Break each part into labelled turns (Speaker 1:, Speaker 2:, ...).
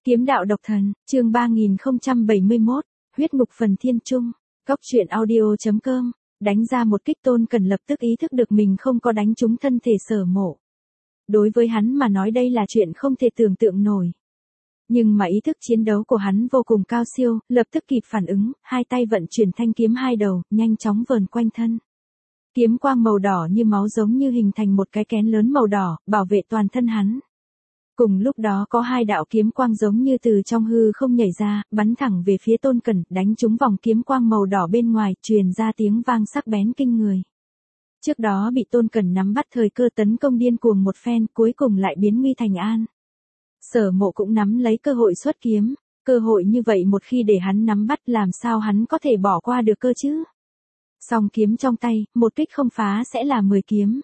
Speaker 1: Kiếm đạo độc thần, chương 3071, huyết ngục phần thiên trung, góc truyện audio.com, đánh ra một kích Tôn Cẩn lập tức ý thức được mình không có đánh trúng thân thể Sở Mộ. Đối với hắn mà nói đây là chuyện không thể tưởng tượng nổi. Nhưng mà ý thức chiến đấu của hắn vô cùng cao siêu, lập tức kịp phản ứng, hai tay vận chuyển thanh kiếm hai đầu, nhanh chóng vờn quanh thân. Kiếm quang màu đỏ như máu giống như hình thành một cái kén lớn màu đỏ, bảo vệ toàn thân hắn. Cùng lúc đó có hai đạo kiếm quang giống như từ trong hư không nhảy ra, bắn thẳng về phía Tôn Cẩn, đánh trúng vòng kiếm quang màu đỏ bên ngoài, truyền ra tiếng vang sắc bén kinh người. Trước đó bị Tôn Cẩn nắm bắt thời cơ tấn công điên cuồng một phen, cuối cùng lại biến nguy thành an. Sở Mộ cũng nắm lấy cơ hội xuất kiếm, cơ hội như vậy một khi để hắn nắm bắt làm sao hắn có thể bỏ qua được cơ chứ? Song kiếm trong tay, một kích không phá sẽ là 10 kiếm.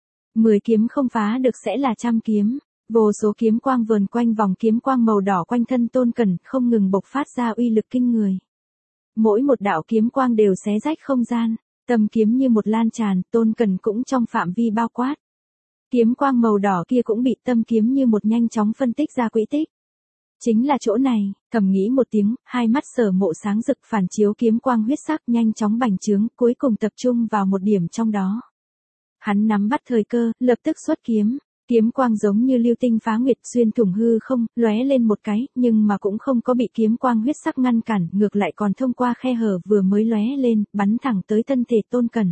Speaker 1: 10 kiếm không phá được sẽ là trăm kiếm. Vô số kiếm quang vờn quanh vòng kiếm quang màu đỏ quanh thân Tôn Cẩn, không ngừng bộc phát ra uy lực kinh người. Mỗi một đạo kiếm quang đều xé rách không gian, tầm kiếm như một lan tràn, Tôn Cẩn cũng trong phạm vi bao quát. Kiếm quang màu đỏ kia cũng bị tâm kiếm như một nhanh chóng phân tích ra quỹ tích. Chính là chỗ này, thầm nghĩ một tiếng, hai mắt Sở Mộ sáng rực phản chiếu kiếm quang huyết sắc nhanh chóng bành trướng, cuối cùng tập trung vào một điểm trong đó. Hắn nắm bắt thời cơ, lập tức xuất kiếm. Kiếm quang giống như lưu tinh phá nguyệt xuyên thủng hư không, lóe lên một cái, nhưng mà cũng không có bị kiếm quang huyết sắc ngăn cản, ngược lại còn thông qua khe hở vừa mới lóe lên, bắn thẳng tới thân thể Tôn Cẩn.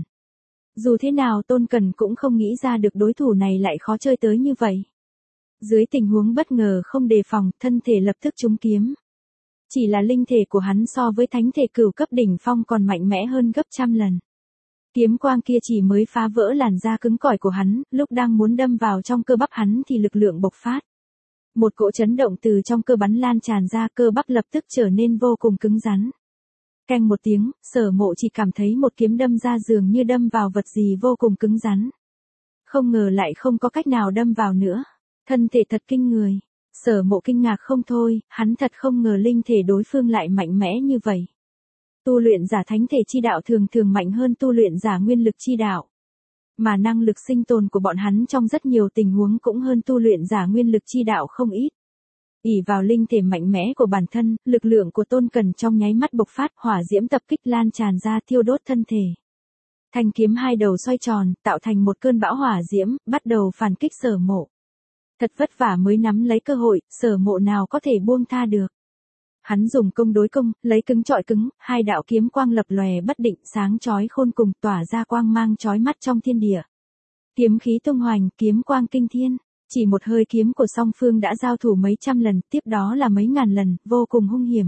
Speaker 1: Dù thế nào Tôn Cẩn cũng không nghĩ ra được đối thủ này lại khó chơi tới như vậy. Dưới tình huống bất ngờ không đề phòng, thân thể lập tức trúng kiếm. Chỉ là linh thể của hắn so với thánh thể cửu cấp đỉnh phong còn mạnh mẽ hơn gấp trăm lần. Kiếm quang kia chỉ mới phá vỡ làn da cứng cỏi của hắn, lúc đang muốn đâm vào trong cơ bắp hắn thì lực lượng bộc phát. Một cỗ chấn động từ trong cơ bắn lan tràn ra, cơ bắp lập tức trở nên vô cùng cứng rắn. Canh một tiếng, Sở Mộ chỉ cảm thấy một kiếm đâm ra dường như đâm vào vật gì vô cùng cứng rắn. Không ngờ lại không có cách nào đâm vào nữa. Thân thể thật kinh người. Sở Mộ kinh ngạc không thôi, hắn thật không ngờ linh thể đối phương lại mạnh mẽ như vậy. Tu luyện giả thánh thể chi đạo thường thường mạnh hơn tu luyện giả nguyên lực chi đạo. Mà năng lực sinh tồn của bọn hắn trong rất nhiều tình huống cũng hơn tu luyện giả nguyên lực chi đạo không ít. Ỷ vào linh thể mạnh mẽ của bản thân, lực lượng của Tôn Cẩn trong nháy mắt bộc phát, hỏa diễm tập kích lan tràn ra thiêu đốt thân thể. Thanh kiếm hai đầu xoay tròn, tạo thành một cơn bão hỏa diễm, bắt đầu phản kích Sở Mộ. Thật vất vả mới nắm lấy cơ hội, Sở Mộ nào có thể buông tha được. Hắn dùng công đối công, lấy cứng chọi cứng, hai đạo kiếm quang lập lòe bất định, sáng chói khôn cùng, tỏa ra quang mang chói mắt trong thiên địa. Kiếm khí tung hoành, kiếm quang kinh thiên, chỉ một hơi kiếm của song phương đã giao thủ mấy trăm lần, tiếp đó là mấy ngàn lần, vô cùng hung hiểm.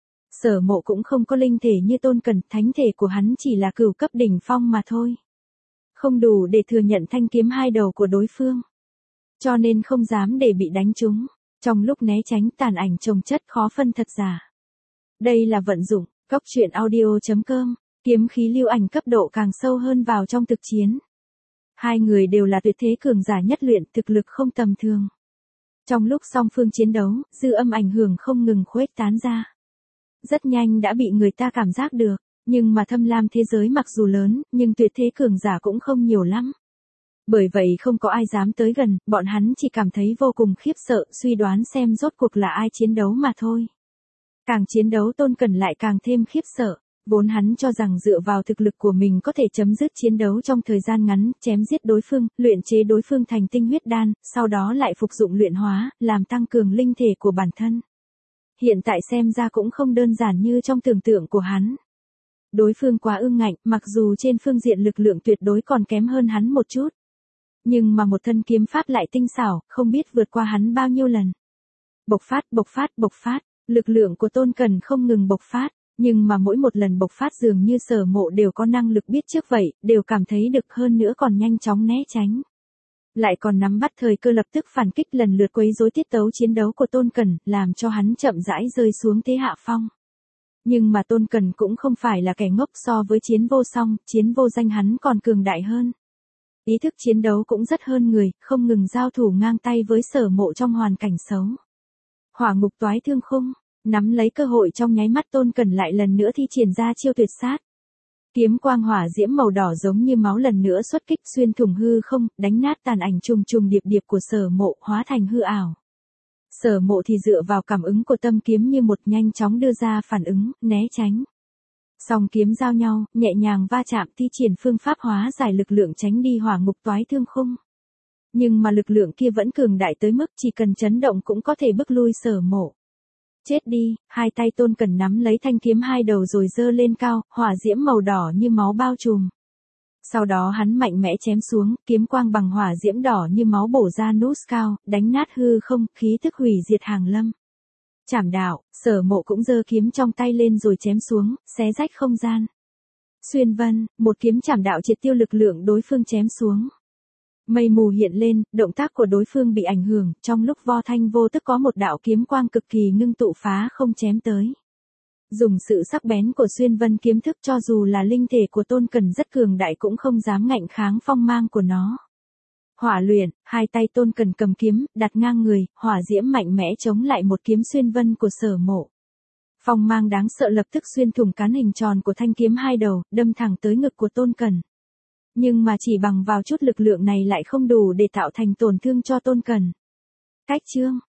Speaker 1: Sở Mộ cũng không có linh thể như Tôn Cẩn, thánh thể của hắn chỉ là cửu cấp đỉnh phong mà thôi. Không đủ để thừa nhận thanh kiếm hai đầu của đối phương. Cho nên không dám để bị đánh trúng. Trong lúc né tránh tàn ảnh chồng chất khó phân thật giả. Đây là vận dụng, góc truyện audio.com, kiếm khí lưu ảnh cấp độ càng sâu hơn vào trong thực chiến. Hai người đều là tuyệt thế cường giả nhất luyện, thực lực không tầm thường. Trong lúc song phương chiến đấu, dư âm ảnh hưởng không ngừng khuếch tán ra. Rất nhanh đã bị người ta cảm giác được, nhưng mà thâm lam thế giới mặc dù lớn, nhưng tuyệt thế cường giả cũng không nhiều lắm. Bởi vậy không có ai dám tới gần, bọn hắn chỉ cảm thấy vô cùng khiếp sợ, suy đoán xem rốt cuộc là ai chiến đấu mà thôi. Càng chiến đấu Tôn Cẩn lại càng thêm khiếp sợ, vốn hắn cho rằng dựa vào thực lực của mình có thể chấm dứt chiến đấu trong thời gian ngắn, chém giết đối phương, luyện chế đối phương thành tinh huyết đan, sau đó lại phục dụng luyện hóa, làm tăng cường linh thể của bản thân. Hiện tại xem ra cũng không đơn giản như trong tưởng tượng của hắn. Đối phương quá ương ngạnh, mặc dù trên phương diện lực lượng tuyệt đối còn kém hơn hắn một chút. Nhưng mà một thân kiếm pháp lại tinh xảo, không biết vượt qua hắn bao nhiêu lần. Bộc phát, lực lượng của Tôn Cẩn không ngừng bộc phát, nhưng mà mỗi một lần bộc phát dường như Sở Mộ đều có năng lực biết trước vậy, đều cảm thấy được hơn nữa còn nhanh chóng né tránh. Lại còn nắm bắt thời cơ lập tức phản kích lần lượt quấy rối tiết tấu chiến đấu của Tôn Cẩn, làm cho hắn chậm rãi rơi xuống thế hạ phong. Nhưng mà Tôn Cẩn cũng không phải là kẻ ngốc, so với Chiến Vô Song, Chiến Vô Danh hắn còn cường đại hơn. Ý thức chiến đấu cũng rất hơn người, không ngừng giao thủ ngang tay với Sở Mộ trong hoàn cảnh xấu. Hỏa ngục toái thương khung, nắm lấy cơ hội trong nháy mắt Tôn Cẩn lại lần nữa thi triển ra chiêu tuyệt sát. Kiếm quang hỏa diễm màu đỏ giống như máu lần nữa xuất kích xuyên thủng hư không, đánh nát tàn ảnh trùng trùng điệp điệp của Sở Mộ, hóa thành hư ảo. Sở Mộ thì dựa vào cảm ứng của tâm kiếm như một nhanh chóng đưa ra phản ứng, né tránh. Song kiếm giao nhau, nhẹ nhàng va chạm thi triển phương pháp hóa giải lực lượng tránh đi hỏa ngục toái thương khung. Nhưng mà lực lượng kia vẫn cường đại tới mức chỉ cần chấn động cũng có thể bức lui Sở Mộ. Chết đi, hai tay Tôn Cẩn nắm lấy thanh kiếm hai đầu rồi giơ lên cao, hỏa diễm màu đỏ như máu bao trùm. Sau đó hắn mạnh mẽ chém xuống, kiếm quang bằng hỏa diễm đỏ như máu bổ ra nút cao, đánh nát hư không, khí thức hủy diệt hàng lâm. Trảm đạo, Sở Mộ cũng giơ kiếm trong tay lên rồi chém xuống, xé rách không gian. Xuyên vân, một kiếm trảm đạo triệt tiêu lực lượng đối phương chém xuống. Mây mù hiện lên, động tác của đối phương bị ảnh hưởng, trong lúc vô thanh vô tức có một đạo kiếm quang cực kỳ ngưng tụ phá không chém tới. Dùng sự sắc bén của xuyên vân kiếm thức cho dù là linh thể của Tôn Cẩn rất cường đại cũng không dám ngạnh kháng phong mang của nó. Hỏa luyện, hai tay Tôn Cẩn cầm kiếm, đặt ngang người, hỏa diễm mạnh mẽ chống lại một kiếm xuyên vân của Sở Mộ. Phong mang đáng sợ lập tức xuyên thủng cán hình tròn của thanh kiếm hai đầu, đâm thẳng tới ngực của Tôn Cẩn. Nhưng mà chỉ bằng vào chút lực lượng này lại không đủ để tạo thành tổn thương cho Tôn Cẩn. Cách chương